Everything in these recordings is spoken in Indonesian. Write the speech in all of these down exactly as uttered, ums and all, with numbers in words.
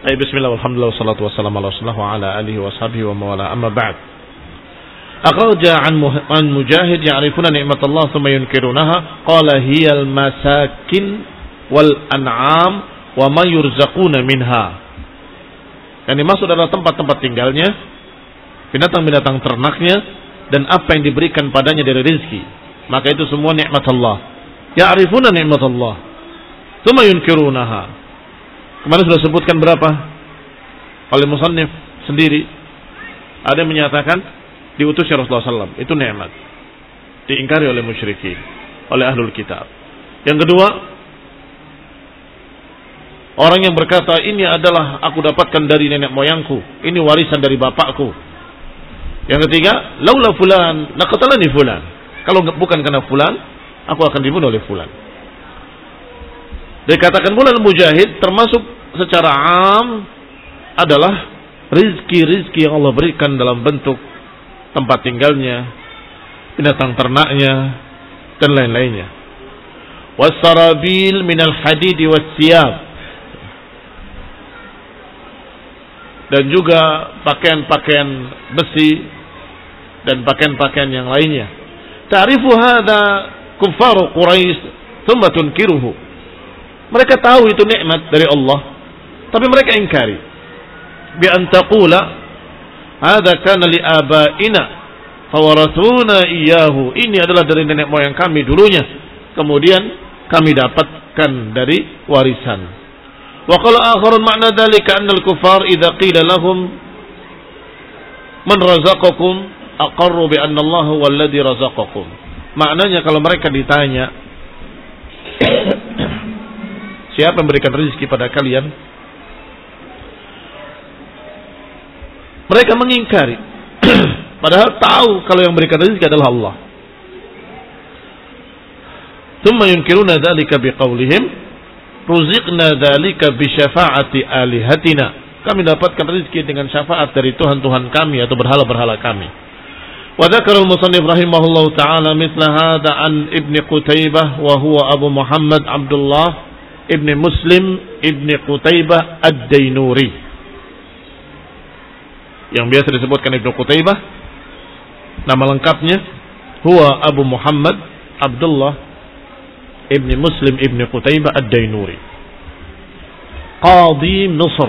Ay bismillah walhamdulillah wassalatu wassalamu ala rasulillah wa ala alihi wa sahbihi wa mawala amma ba'd. Akhraja an an Mujahid ya'rifuna ni'matallah thumma yunkirunaha qala hiyal masakin wal an'am wa ma yurzaquna minha. Yang dimaksud adalah tempat-tempat tinggalnya, binatang-binatang ternaknya, dan apa yang diberikan padanya dari rezeki. Maka itu semua nikmat Allah. Ya'rifuna nikmat Allah thumma yunkirunaha. Kemarin sudah sebutkan berapa oleh musannif sendiri. Ada yang menyatakan diutusnya Rasulullah sallallahu alaihi wasallam, itu nikmat, diingkari oleh musyrikin, oleh ahlul kitab. Yang kedua, orang yang berkata ini adalah aku dapatkan dari nenek moyangku, ini warisan dari bapakku. Yang ketiga, laula fulan laqatalani fulan, kalau bukan karena fulan aku akan dibunuh oleh fulan. Dikatakan pula Mujahid termasuk secara am adalah rizki-rizki yang Allah berikan dalam bentuk tempat tinggalnya, binatang ternaknya, dan lain-lainnya. Wasarabil minal hadidi wassiyab, dan juga pakaian-pakaian besi dan pakaian-pakaian yang lainnya. Ta'rifu hadza kuffaru Quraisy thumma tunkiruhu. Mereka tahu itu nikmat dari Allah, tapi mereka ingkari. Bi an taqula hadza kana li abaina fawarathuna iyyahu. Ini adalah dari nenek moyang kami dulunya, kemudian kami dapatkan dari warisan. Wa qala akharun ma'na dzalika anna al-kuffar idza qila lahum man razaqakum aqarru bi anna Allah huwa alladhi razaqakum. Maknanya kalau mereka ditanya siapa yang memberikan rezeki pada kalian, mereka mengingkari padahal tahu kalau yang memberikan rezeki adalah Allah. Thumma yunkiruna dzalika biqaulihim ruziqna dzalika bi syafa'ati alihatina. Kami dapatkan rezeki dengan syafaat dari Tuhan-Tuhan kami atau berhala-berhala kami. Wa dzakara al-musannif rahimahullahu taala mithla hadza an Ibnu Qutaibah wa huwa Abu Muhammad Abdullah Ibn Muslim Ibn Qutaibah Ad-Dainuri, yang biasa disebutkan Ibn Qutaibah. Nama lengkapnya huwa Abu Muhammad Abdullah Ibn Muslim Ibn Qutaibah Ad-Dainuri, Qadhi Misr,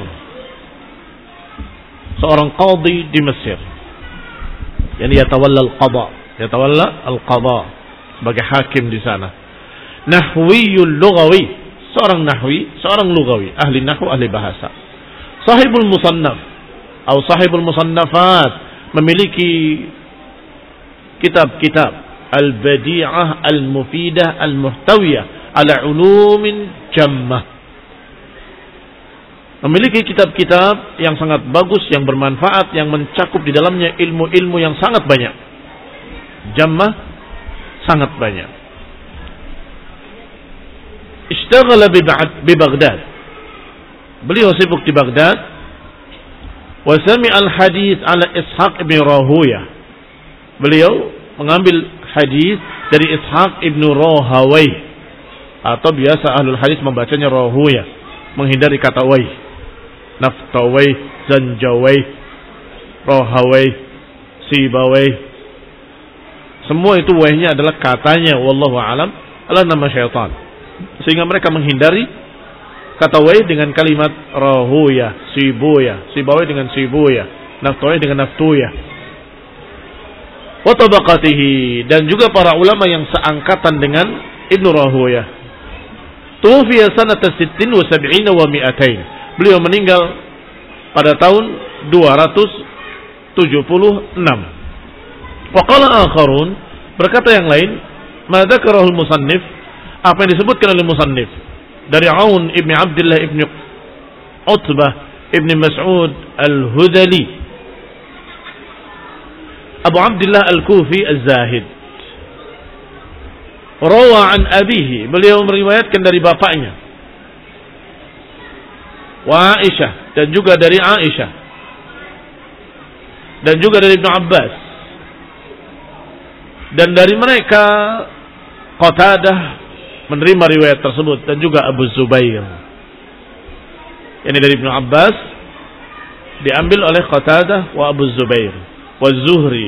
seorang qadhi di Mesir, yang yatawalla al-qada, yatawalla al-qada sebagai hakim di sana. Nahwiyul lughawi, seorang nahwi, seorang lugawi, ahli nahwu, ahli bahasa. Sahibul musannaf atau sahibul musannafat, memiliki kitab-kitab al-badi'ah al-mufidah al-muhtawiyah ala ulumin jammah. Memiliki kitab-kitab yang sangat bagus, yang bermanfaat, yang mencakup di dalamnya ilmu-ilmu yang sangat banyak. Jammah, sangat banyak. Ishtaghala bi Baghdad, beliau sibuk di Baghdad. Wa sami'a al-hadits ala Ishaq ibn Rahuyah, beliau mengambil hadis dari Ishaq ibn Rahawai, atau biasa ahlul hadis membacanya Rahuyah, menghindari kata wai. Naftawai, Zanjawai, Rahawai, Sibawai, semua itu wainya adalah katanya, wallahu alam, adalah nama syaitan, sehingga mereka menghindari kata wai dengan kalimat Rahuya, Sibuya, Sibawai dengan Sibuya, Naftawai dengan Naftuya. Wa tabaqatihi, dan juga para ulama yang seangkatan dengan Ibnu Rahuya. Tufiya sanata sittin wa sab'ina wa mi'atain, beliau meninggal pada tahun dua ratus tujuh puluh enam. Wa qala akharun, berkata yang lain, ma dzakarahul musannif, apa yang disebutkan oleh musannif dari Aun ibn Abdullah ibn Utbah ibn Mas'ud al-Hudali, Abu Abdullah al-Kufi az-Zahid, rawa an abihi, beliau meriwayatkan dari bapaknya, wa Aisyah, dan juga dari Aisyah, dan juga dari Ibnu Abbas, dan dari mereka Qatadah menerima riwayat tersebut, dan juga Abu Zubair. Yani dari Ibnu Abbas diambil oleh Qatadah wa Abu Zubair wa Zuhri.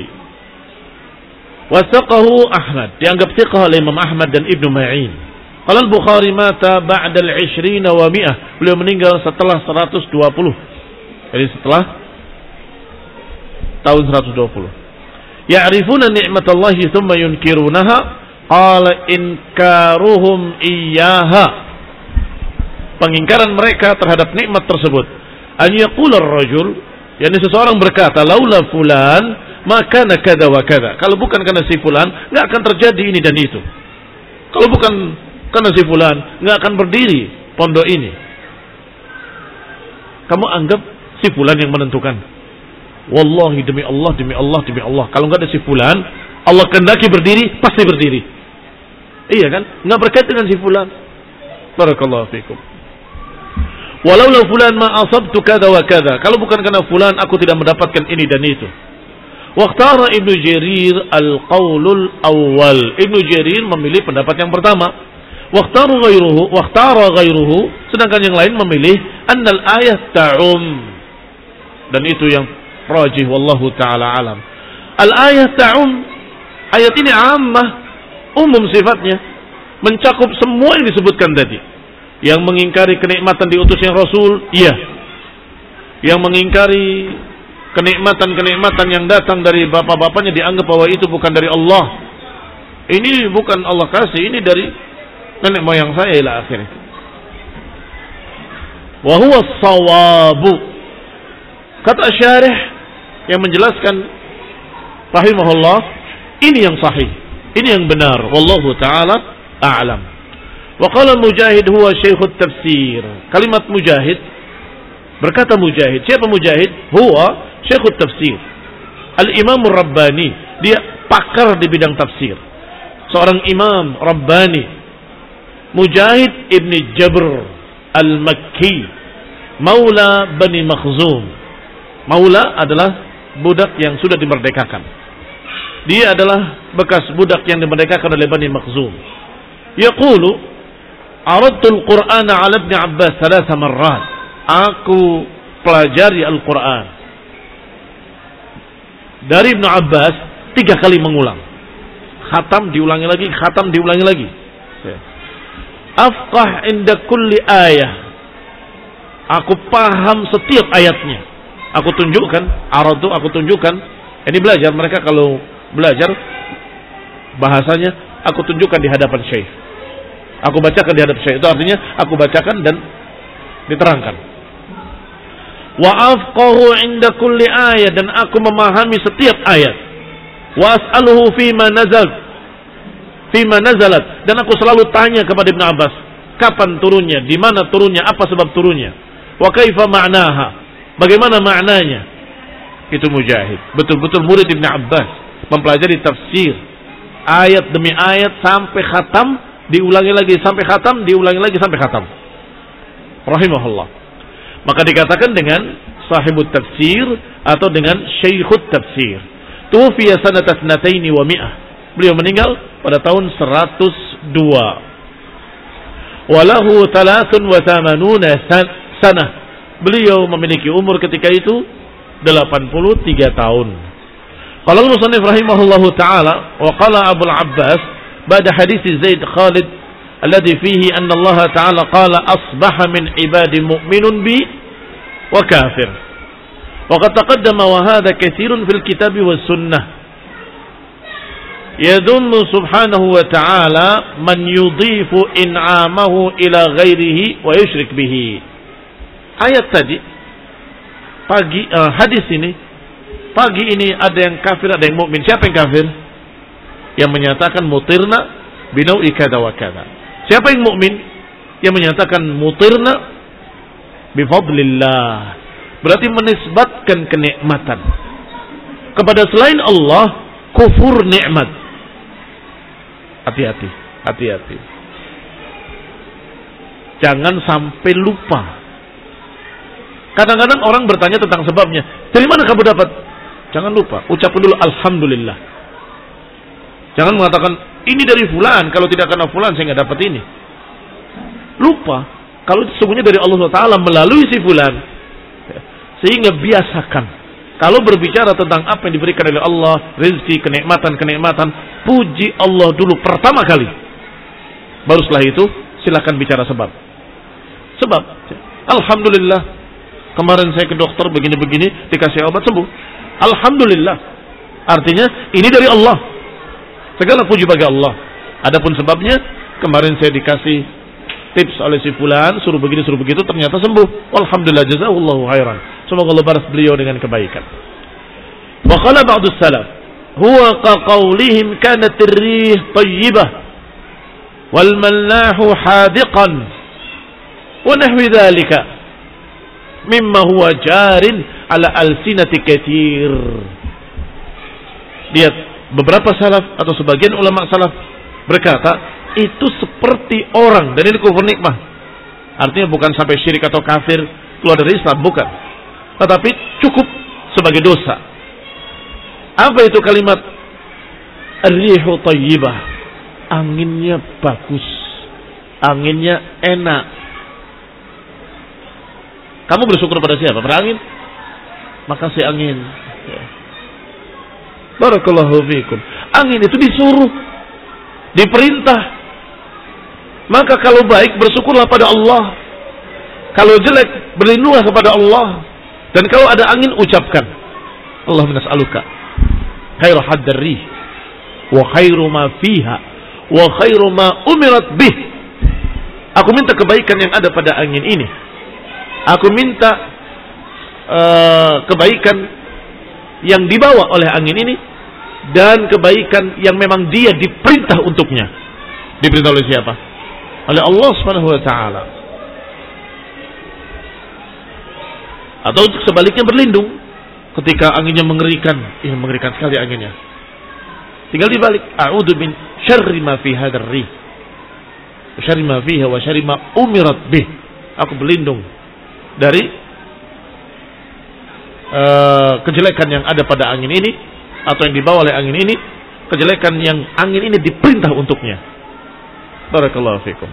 Wasaqahu Ahmad, dianggap thiqah oleh Imam Ahmad dan Ibnu Ma'in. Qala al-Bukhari mata ba'da al-'ishrin wa mi'ah. Beliau meninggal setelah seratus dua puluh. Jadi setelah tahun seratus dua puluh. Ya'rifuna ni'matallahi thumma yunkirunaha. Qala inkaruhum iyyaha. Pengingkaran mereka terhadap nikmat tersebut. An yaqula ar-rajul, yakni seseorang berkata, laula fulan maka kada wa kada. Kalau bukan karena si fulan, enggak akan terjadi ini dan itu. Kalau bukan karena si fulan, enggak akan berdiri pondok ini. Kamu anggap si fulan yang menentukan. Wallahi demi Allah, demi Allah, demi Allah. Kalau enggak ada si fulan, Allah kehendaki berdiri, pasti berdiri. Iya kan? Enggak berkait dengan si fulan. Barakallahu fikum. Walau la fulan ma asabtu kada wa kada. Kalau bukan karena fulan, aku tidak mendapatkan ini dan itu. Waqtara Ibnu Jarir al-qaulul awal. Ibnu Jarir memilih pendapat yang pertama. Waqtaru ghairuhu, waqtara ghairuhu, sedangkan yang lain memilih annal ayat ta'um. Dan itu yang rajih wallahu taala alam. Al-ayat ta'um, ayat ini ammah, umum sifatnya, mencakup semua yang disebutkan tadi. Yang mengingkari kenikmatan diutusnya Rasul, iya. Yang mengingkari kenikmatan-kenikmatan yang datang dari bapak-bapaknya dianggap bahwa itu bukan dari Allah. Ini bukan Allah kasih, ini dari nenek moyang saya ila akhirnya. Wa huwa as-sawabu. Kata syarih yang menjelaskan rahimahullah, ini yang sahih, ini yang benar, wallahu taala a'lam. Wa qala Mujahid huwa syekhut tafsir. Kalimat Mujahid, berkata Mujahid, siapa Mujahid? Huwa syekhut tafsir, al-imam Rabbani, dia pakar di bidang tafsir, seorang imam Rabbani. Mujahid ibni Jabr al-Makki, maula Bani Makhzum. Maula adalah budak yang sudah dimerdekakan. Dia adalah bekas budak yang dimerdekakan oleh Bani Makhzum. Yaqulu aradtu al-Qur'ana 'ala Ibn Abbas thalatha marrat. Aku pelajari Al-Qur'an dari Ibnu Abbas tiga kali mengulang. Khatam diulangi lagi, khatam diulangi lagi. Afqah inda kulli ayah. Aku paham setiap ayatnya. Aku tunjukkan, aradu aku tunjukkan. Ini belajar, mereka kalau belajar bahasanya aku tunjukkan di hadapan syekh. Aku bacakan di hadapan syekh. Itu artinya aku bacakan dan diterangkan. Wa afqahu inda kulli ayat, dan aku memahami setiap ayat. Wa as'aluhu fima nazal fima nazalat, dan aku selalu tanya kepada Ibnu Abbas, kapan turunnya, di mana turunnya, apa sebab turunnya. Wa kaifa ma'naha, bagaimana maknanya. Itu Mujahid, betul-betul murid Ibnu Abbas, mempelajari tafsir ayat demi ayat sampai khatam, diulangi lagi sampai khatam, diulangi lagi sampai khatam. Rahimahullah. Maka dikatakan dengan sahibut tafsir atau dengan syekhut tafsir. Tufiya sanata thnataini wa mi'ah. Beliau meninggal pada tahun seratus dua. Walahu thalathun wa thamanuna sanah. Beliau memiliki umur ketika itu delapan puluh tiga tahun. Qala al-musannif rahimahullahu taala wa qala Abu al-Abbas ba'da hadits Zaid Khalid alladhi fihi anna Allah taala qala asbaha min ibadi mu'minun bi wa kafir. Wa qad taqaddama wa hadha katsirun fil kitab was sunnah. Yadummu subhanahu wa ta'ala man yudhifu in'amahu ila ghairihi wa yushrik bihi. Ayat tadi pagi uh, hadis ini, pagi ini ada yang kafir, ada yang mukmin. Siapa yang kafir? Yang menyatakan mutirna binau'i kada wa kada. Siapa yang mukmin? Yang menyatakan mutirna bifadlillah. Berarti menisbatkan kenikmatan kepada selain Allah, kufur nikmat. Hati-hati, hati-hati. Jangan sampai lupa. Kadang-kadang orang bertanya tentang sebabnya. Dari mana kamu dapat? Jangan lupa, ucapkan dulu alhamdulillah. Jangan mengatakan ini dari fulan, kalau tidak karena fulan saya nggak dapat ini. Lupa. kalau sesungguhnya dari Allah subhanahu wa taala melalui si fulan. Sehingga biasakan kalau berbicara tentang apa yang diberikan oleh Allah, rezeki, kenikmatan-kenikmatan, puji Allah dulu pertama kali. Baru setelah itu silakan bicara sebab. Sebab alhamdulillah kemarin saya ke dokter begini-begini dikasih obat sembuh. Alhamdulillah. Artinya ini dari Allah. Segala puji bagi Allah. Adapun sebabnya kemarin saya dikasih tips oleh si fulan suruh begini suruh begitu ternyata sembuh. Alhamdulillah jazakallahu khairan. Semoga Allah balas beliau dengan kebaikan. Wa qala ba'du salaf huwa ka qaulihim kanat ar-rih tayyibah wal mallahu hadiqan wa nahwi dhalika mimma huwa jarin ala alsinati katsir. Lihat, beberapa salaf atau sebagian ulama salaf berkata itu seperti orang, dan ini kufur nikmah. Artinya bukan sampai syirik atau kafir keluar dari Islam, bukan. Tetapi cukup sebagai dosa. Apa itu kalimat ar-rihu thayyibah? Anginnya bagus, anginnya enak. Kamu bersyukur pada siapa? Pada angin? Makasih angin. Ya. Barakallahu fiikum. Angin itu disuruh, diperintah. Maka kalau baik bersyukurlah pada Allah. Kalau jelek berlindunglah kepada Allah. Dan kalau ada angin ucapkan Allahumma nas'aluka khairu haddar rih wa khairu ma fiha wa khairu ma umirat bih. Aku minta kebaikan yang ada pada angin ini. Aku minta uh, kebaikan yang dibawa oleh angin ini dan kebaikan yang memang dia diperintah untuknya. Diperintah oleh siapa? Oleh Allah Subhanahu wa taala. Atau sebaliknya berlindung ketika anginnya mengerikan. Ini mengerikan sekali anginnya. Tinggal dibalik, a'udzu min syarri ma fi hadzal rih. Wa syarri ma fiha wa syarri ma umirat bih. Aku berlindung dari uh, kejelekan yang ada pada angin ini atau yang dibawa oleh angin ini, kejelekan yang angin ini diperintah untuknya. Barakallahu fikum.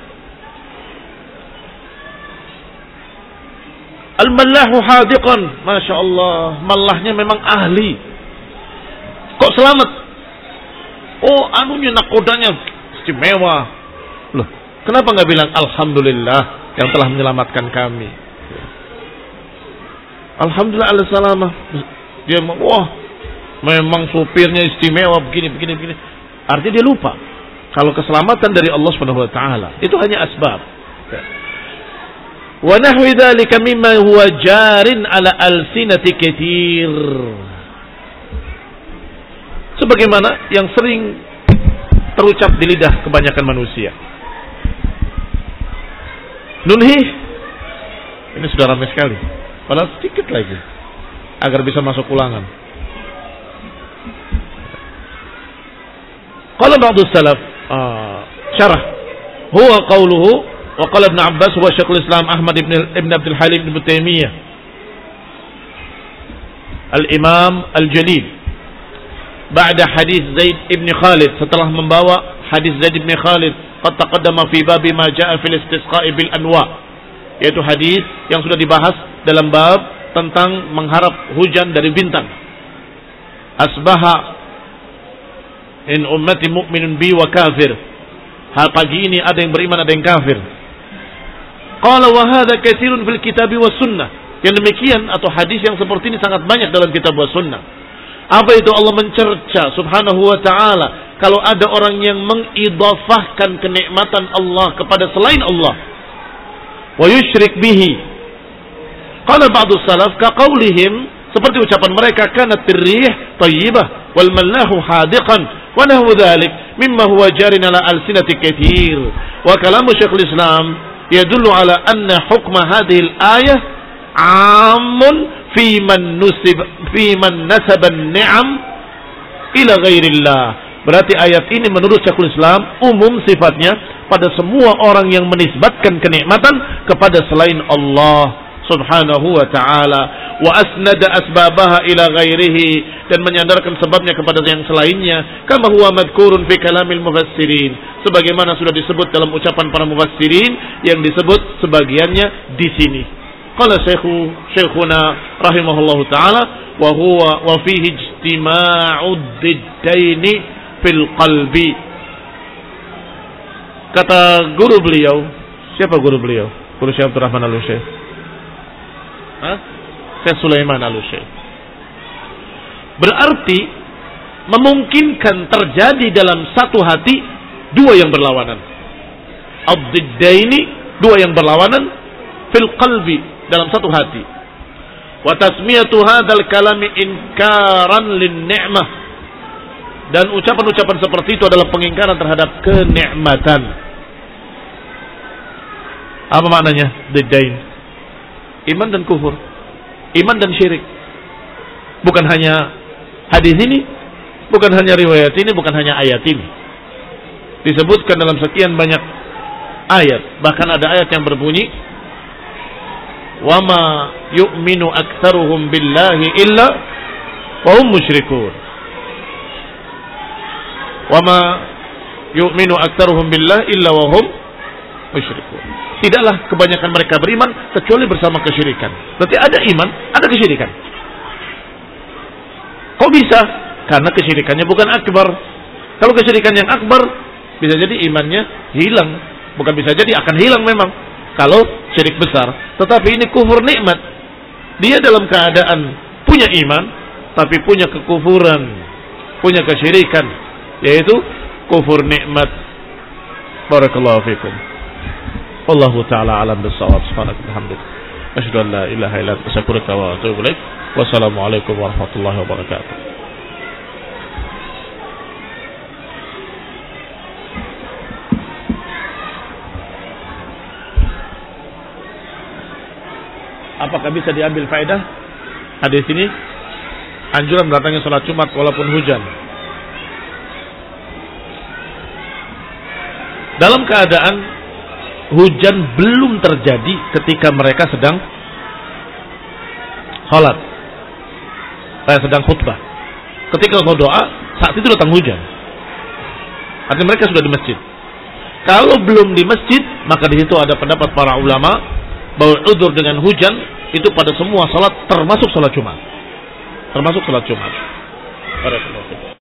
Al-mallahu hadiqan. Masya Allah, mallahnya memang ahli. Kok selamat? Oh, anunya nakodanya istimewa. Loh, kenapa nggak bilang alhamdulillah yang telah menyelamatkan kami? Alhamdulillah ala salamah. Dia wah, memang supirnya istimewa begini begini begini. Artinya dia lupa kalau keselamatan dari Allah Subhanahu wa taala itu hanya asbab. Wa nahwi dzalika mimma huwa jarin ala alsinati katsir. Sebagaimana yang sering terucap di lidah kebanyakan manusia. Nunhi, ini sudah ramai sekali. Padahal sedikit lagi agar bisa masuk ulangan. Qala ba'du salaf, ah, syarah huwa qauluhu wa qala Ibn Abbas wa Syekhul Islam Ahmad ibn Ibn Abdul Halim ibn Taimiyah Al-Imam Al-Jalil ba'da hadis Zaid ibn Khalid, setelah membawa hadis Zaid ibn Khalid qad taqaddama fi babi ma jaa fil istisqa'i bil anwa, yaitu hadis yang sudah dibahas dalam bab tentang mengharap hujan dari bintang. Asbaha in ummati mu'minun bi wa kafir. Hal pagi ini ada yang beriman, ada yang kafir. Qala wa hadha katsirun fil kitabi was sunnah. Yang demikian atau hadis yang seperti ini sangat banyak dalam kitab was sunnah. Apa itu? Allah mencerca subhanahu wa ta'ala kalau ada orang yang mengidhafahkan kenikmatan Allah kepada selain Allah wa yusyrik bihi. Qala ba'du salaf ka qaulihim, seperti ucapan mereka, kanat tirrih tayyibah wal mallahu hadiqan wa nahwu dzalik mimma huwa jarin ala alsinati katsir. Wa kalamu Syekhul Islam yadullu ala anna hukma hadhihi al-ayah 'amun fi man nusib fi man nasaba an-ni'am ila ghairillah. Berarti ayat ini menurut Syekhul Islam umum sifatnya pada semua orang yang menisbatkan kenikmatan kepada selain Allah Subhanahu wa ta'ala. wa asnada asbabaha ila ghairihi, dan menyandarkan sebabnya kepada yang selainnya, kama huwa madkurun fi kalamil mufassirin, sebagaimana sudah disebut dalam ucapan para mufassirin yang disebut sebagiannya di sini. Qala syekhu syekhuna rahimahullahu taala wa huwa wa fihi ijtima'ud diddaini fil qalbi. Kata guru beliau, siapa guru beliau? Guru Syekh Abdul Rahman Al-Utsyair. Hah? Syekh Sulaiman Al-Utsyair. Berarti memungkinkan terjadi dalam satu hati dua yang berlawanan. Ad-diddaini, dua yang berlawanan, fil qalbi, dalam satu hati. Wa tasmiyatu hadzal kalami inkaran lin ni'mah, dan ucapan-ucapan seperti itu adalah pengingkaran terhadap kenikmatan. Apa maknanya? Diddain, iman dan kufur, iman dan syirik. Bukan hanya hadis ini, bukan hanya riwayat ini, bukan hanya ayat ini. Disebutkan dalam sekian banyak ayat. Bahkan ada ayat yang berbunyi, وَمَا يُؤْمِنُ أَكْثَرُهُمْ بِاللَّهِ إِلَّا وَهُمْ مُشْرِكُونَ. وَمَا يُؤْمِنُ أَكْثَرُهُمْ بِاللَّهِ إِلَّا وَهُمْ مُشْرِكُونَ. Tidaklah kebanyakan mereka beriman kecuali bersama kesyirikan. Berarti ada iman, ada kesyirikan. Kok bisa? Karena kesyirikannya bukan akbar. Kalau kesyirikan yang akbar, bisa jadi imannya hilang. Bukan bisa jadi, akan hilang memang kalau syirik besar. Tetapi ini kufur nikmat. Dia dalam keadaan punya iman, tapi punya kekufuran, punya kesyirikan, yaitu kufur nikmat. Barakallahu fikum. Wallahu ta'ala alam bis-shawab. Subhanaka wa bihamdika, asyhadu an la ilaha illa anta, astaghfiruka wa atubu ilaik. Wassalamualaikum warahmatullahi wabarakatuh. Apakah bisa diambil faedah hadis ini? Anjuran datangnya salat Jumat walaupun hujan. Dalam keadaan hujan belum terjadi ketika mereka sedang salat, saya sedang khutbah. Ketika mau doa, saat itu datang hujan. Artinya mereka sudah di masjid. Kalau belum di masjid, maka di situ ada pendapat para ulama bahwa udzur dengan hujan itu pada semua salat, termasuk salat Jumat. Termasuk salat Jumat. Barakallahu.